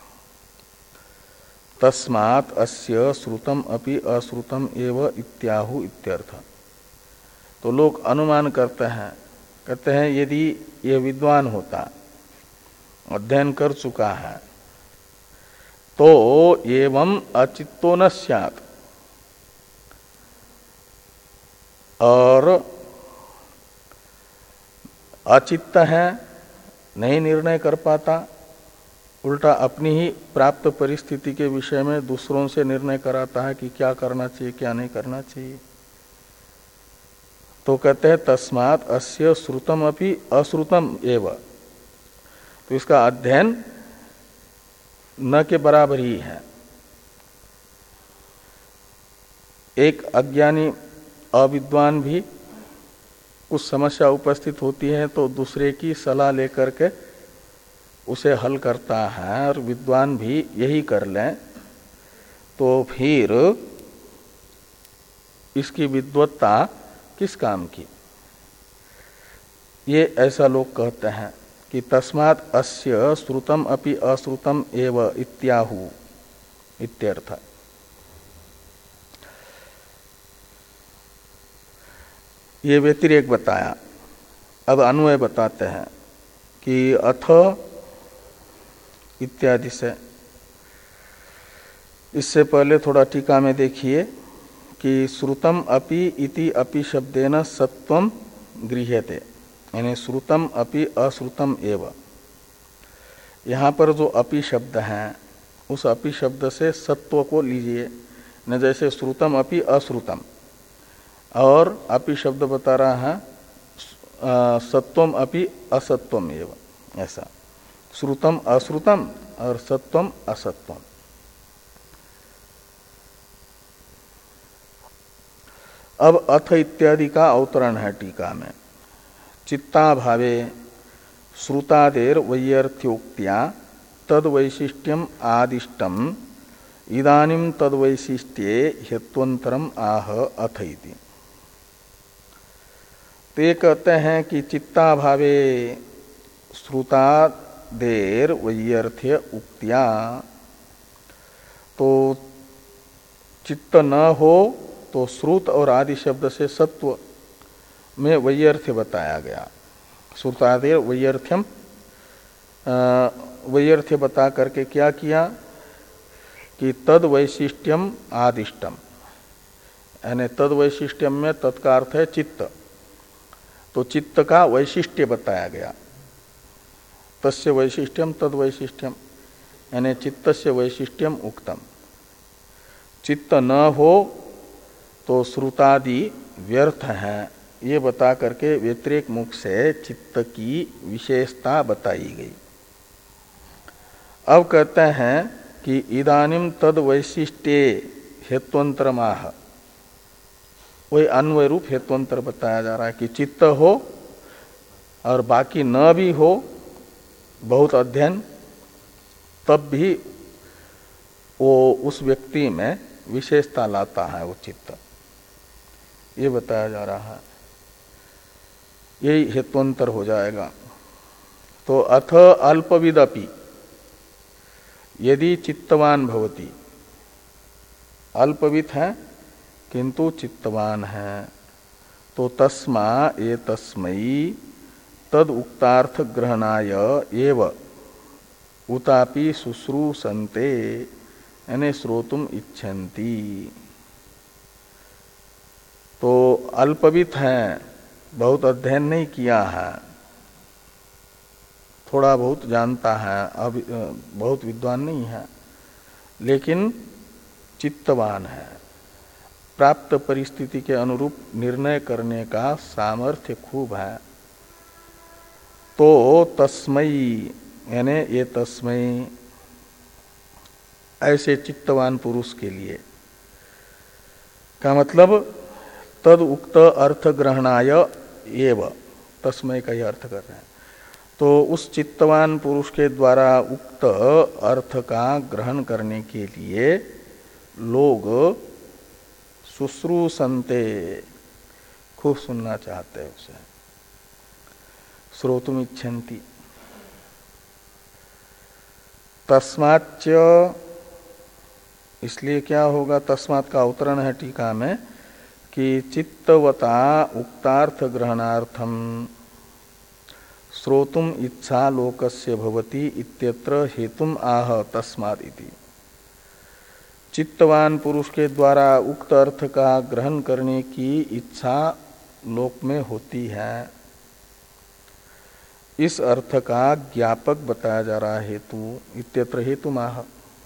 [SPEAKER 1] तस्मात् अस्य श्रुतम अपि अश्रुतम एव इत्याहु इत्यर्थ। तो लोग अनुमान करते हैं, कहते हैं यदि ये विद्वान होता, अध्ययन कर चुका है, तो एवं अचित्तो न स्यात्, और अचित्त है, नहीं निर्णय कर पाता, उल्टा अपनी ही प्राप्त परिस्थिति के विषय में दूसरों से निर्णय कराता है कि क्या करना चाहिए क्या नहीं करना चाहिए। तो कहते हैं तस्मात् अस्य श्रुतम अपि अश्रुतम एव। तो इसका अध्ययन न के बराबर ही है। एक अज्ञानी अविद्वान भी कुछ समस्या उपस्थित होती है तो दूसरे की सलाह लेकर के उसे हल करता है, और विद्वान भी यही कर लें तो फिर इसकी विद्वत्ता किस काम की। ये ऐसा लोग कहते हैं कि तस्मात् अस्य श्रुतम अपि अश्रुतम एव इत्याहु इत्यर्थ। ये व्यतिरेक बताया। अब अन्वय बताते हैं कि अथ इत्यादि से। इससे पहले थोड़ा टीका में देखिए कि श्रुतम अपि इति अपि शब्देन सत्वम गृह्यते, यानी श्रुतम अपि अश्रुतम एव। यहाँ पर जो अपि शब्द है उस अपि शब्द से सत्व को लीजिए, न जैसे श्रुतम अपि अश्रुतम, और अपि शब्द बता रहा है सत्वम अपि असत्वम एव, ऐसा श्रुतम अश्रुतम और सत्वम असत्वम। अब अथ इत्यादि का अवतरण है टीका में। चित्ताभावे श्रुतादेर वैयर्थ्योक्त्या तद वैशिष्ट्यम आदिष्टम इदानीम तद वैशिष्ट्ये हेत्वंतरम आह अथ इति। तो ये कहते हैं कि चित्ताभावे श्रुतादेर वैयर्थ्य उक्त्या, तो चित्त न हो तो श्रुत और आदि शब्द से सत्व में वैयर्थ्य बताया गया। श्रुतादेर वैयर्थ्यम, वैयर्थ्य बता करके क्या किया कि तद वैशिष्ट्यम आदिष्टम, यानी तद वैशिष्ट्यम में तत्का अर्थ है चित्त, तो चित्त का वैशिष्ट्य बताया गया। तस्य वैशिष्ट्यम तद वैशिष्ट्यम, यानी चित्तस्य वैशिष्ट्यम उक्तम। चित्त न हो तो श्रुतादि व्यर्थ है, ये बता करके व्यतिरेक मुख से चित्त की विशेषता बताई गई। अब कहते हैं कि इदानीम तद वैशिष्ट्ये हेत्वंतरमाह, वही अन्वय रूप हेत्वंतर बताया जा रहा है कि चित्त हो और बाकी न भी हो, बहुत अध्ययन, तब भी वो उस व्यक्ति में विशेषता लाता है वो चित्त, ये बताया जा रहा है। यही हेत्वंतर हो जाएगा। तो अथ अल्पविदपि यदि चित्तवान भवति, अल्पविद है किंतु चित्तवान है, तो तस्मा ये तस्मै तद उक्तार्थ ग्रहणाय एव उतापि शुश्रूषन्ते, यानी श्रोतुम इच्छन्ति। तो अल्पविद है, बहुत अध्ययन नहीं किया है, थोड़ा बहुत जानता है, अब बहुत विद्वान नहीं है, लेकिन चित्तवान है, प्राप्त परिस्थिति के अनुरूप निर्णय करने का सामर्थ्य खूब है। तो तस्मयी, यानी ये तस्मयी ऐसे चित्तवान पुरुष के लिए का मतलब तद उक्त अर्थ ग्रहणाय एव, तस्मय का ही अर्थ कर रहे हैं। तो उस चित्तवान पुरुष के द्वारा उक्त अर्थ का ग्रहण करने के लिए लोग शुश्रूषन्ते, खूब सुनना चाहते हैं उसे, श्रोतुम इच्छन्ति। तस्माच्च, इसलिए क्या होगा, तस्मात् का अवतरण है टीका में कि चित्तवता उक्तार्थ ग्रहणार्थम श्रोतुम इच्छा लोकस्य भवति इत्यत्र हेतुम आह तस्मात् इति। चित्तवान पुरुष के द्वारा उक्त अर्थ का ग्रहण करने की इच्छा लोक में होती है, इस अर्थ का ज्ञापक बताया जा रहा हेतु, इत्यत्र हेतुमाह।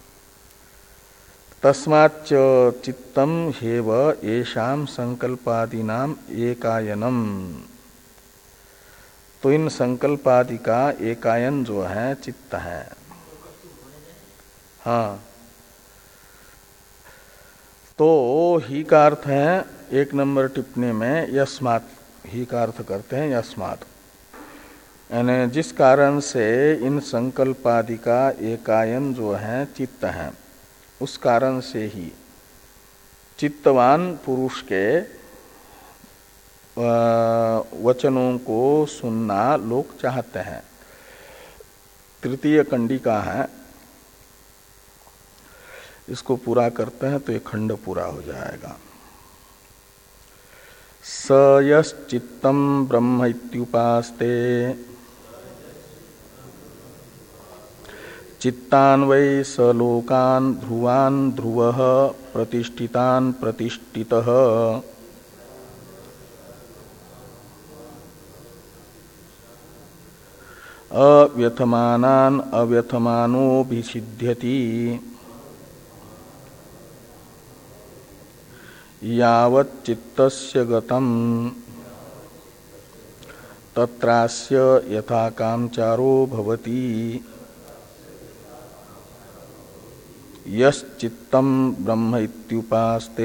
[SPEAKER 1] तस्माच्च चित्तम हेव येषाम संकल्पादीनाम एकायनम। तो इन संकल्पादि का एकायन जो है चित्त है। हाँ, तो ही का अर्थ है एक नंबर टिप्पणी में यस्मात्, ही का अर्थ करते हैं यस्मात्, यानी जिस कारण से इन संकल्पादि का एकायन जो है चित्त है, उस कारण से ही चित्तवान पुरुष के वचनों को सुनना लोग चाहते हैं। तृतीय कंडिका है, इसको पूरा करते हैं तो ये खंड पूरा हो जाएगा। स यश्चित्तम ब्रह्म इत्युपास्ते चित्तान वै स लोकान ध्रुवान ध्रुवः प्रतिष्ठितान प्रतिष्ठितः अव्यथमानान अव्यथमानोऽभिसिध्यति यावत् चित्तस्य गतम् तत्रास्य यथा कामचारो भवति यश्चित्तम ब्रह्म इत्युपास्ते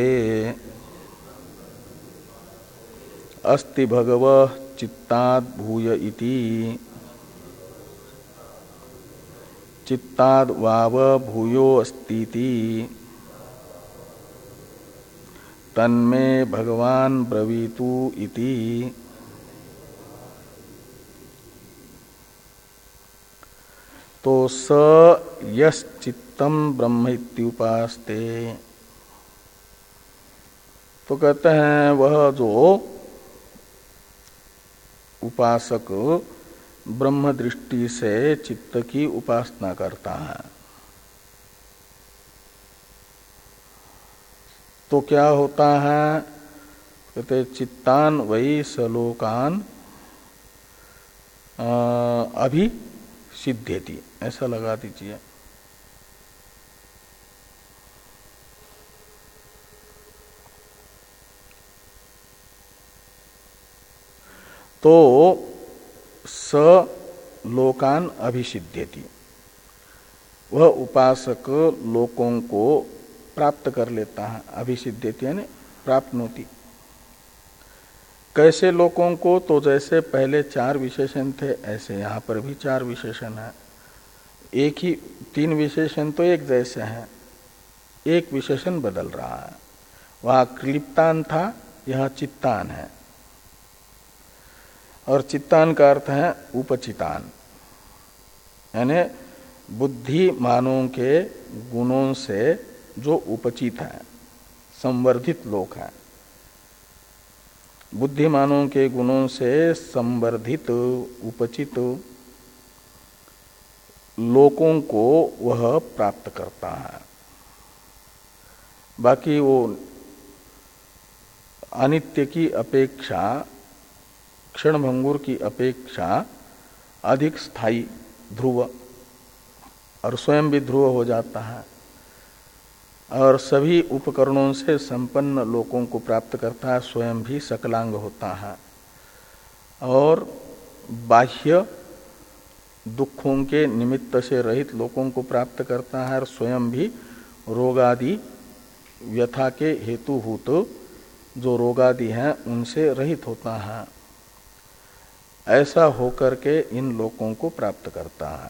[SPEAKER 1] अस्ति भगवः चित्ताद् भूय इति चित्ताद् वाव भूयो अस्तीति तन्मे भगवान ब्रवीतु इति। तो स यश्चित्तम ब्रह्म इत्युपास्ते, तो कहते हैं वह जो उपासक ब्रह्म दृष्टि से चित्त की उपासना करता है, तो क्या होता है, कहते चित्तान वही सलोकान अभी सिद्धेति, ऐसा लगा दीजिए। तो स लोकान अभिसिध्यति, वह उपासक लोकों को प्राप्त कर लेता है। अभिसिध्यति यानी प्राप्नोति। कैसे लोकों को, तो जैसे पहले चार विशेषण थे ऐसे यहाँ पर भी चार विशेषण है। एक ही तीन विशेषण तो एक जैसे हैं, एक विशेषण बदल रहा है। वहाँ क्लिप्तान था, यहाँ चित्तान है, और चित्तान का अर्थ है उपचितान, यानी बुद्धिमानों के गुणों से जो उपचित है, संवर्धित लोक है। बुद्धिमानों के गुणों से संवर्धित उपचित लोकों को वह प्राप्त करता है। बाकी वो अनित्य की अपेक्षा, क्षणभंगुर की अपेक्षा अधिक स्थायी ध्रुव, और स्वयं भी ध्रुव हो जाता है, और सभी उपकरणों से संपन्न लोकों को प्राप्त करता है, स्वयं भी सकलांग होता है, और बाह्य दुखों के निमित्त से रहित लोकों को प्राप्त करता है, और स्वयं भी रोगादि व्यथा के हेतुभूत जो रोगादि हैं उनसे रहित होता है। ऐसा होकर के इन लोकों को प्राप्त करता है।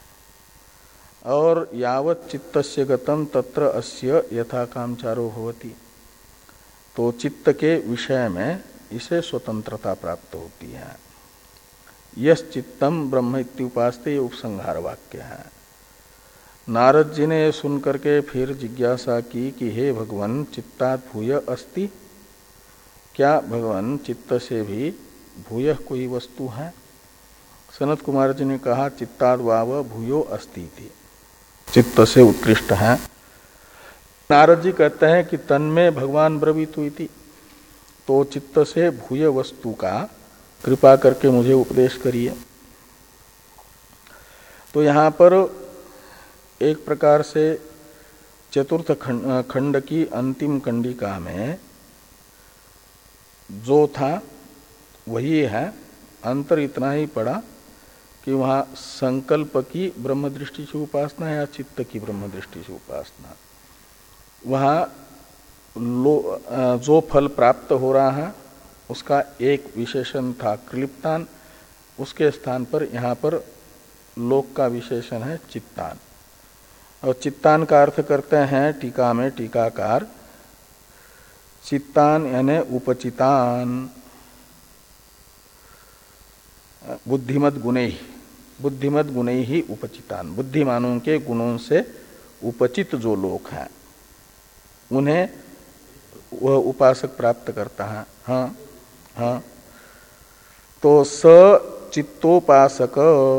[SPEAKER 1] और यावत् चित्तस्य गतम तत्र अस्य यथा कामचारो भवति, तो चित्त के विषय में इसे स्वतंत्रता प्राप्त होती है। यस चित्तम ब्रह्म इत्युपास्ते, ये उपसंहार वाक्य है। नारद जी ने सुन करके फिर जिज्ञासा की कि हे भगवान, चित्तात् भूय अस्ति, क्या भगवान चित्त से भी भूय कोई वस्तु है? सनत कुमार जी ने कहा चित्ताद् वाव भूयो अस्ति थी, चित्त से उत्कृष्ट है। नारद जी कहते हैं कि तन्मे भगवान ब्रवीतु इति, तो चित्त से भूय वस्तु का कृपा करके मुझे उपदेश करिए। तो यहाँ पर एक प्रकार से चतुर्थ खंड की अंतिम कंडिका में जो था वही है। अंतर इतना ही पड़ा कि वहाँ संकल्प की ब्रह्म दृष्टि से उपासना या चित्त की ब्रह्म दृष्टि से उपासना, वहाँ जो फल प्राप्त हो रहा है उसका एक विशेषण था क्लिप्तान, उसके स्थान पर यहाँ पर लोक का विशेषण है चित्तान। और चित्तान का अर्थ करते हैं टीका में टीकाकार, चित्तान यानी उपचितान, बुद्धिमत गुणे ही, बुद्धिमत गुणे ही उपचितान, बुद्धिमानों के गुणों से उपचित जो लोक हैं उन्हें वह उपासक प्राप्त करता है। हाँ हाँ, तो स चित्तोपासक,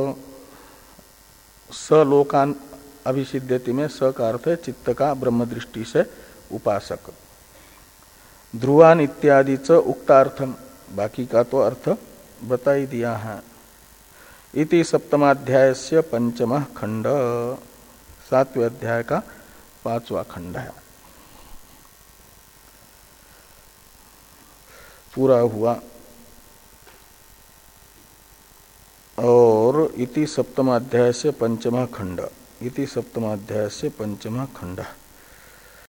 [SPEAKER 1] स लोकान अभिसिद्ध्यति में स का अर्थ है चित्त का ब्रह्म दृष्टि से उपासक। ध्रुवान इत्यादि च उक्तार्थम, बाकी का तो अर्थ बता ही दिया है। इति सप्तमाध्याय से पंचम खंड, सातवें अध्याय का पांचवा खंड है, पूरा हुआ। और इति सप्तमाध्याय से पंचम खंड, इति सप्तमाध्याय से पंचम खंड।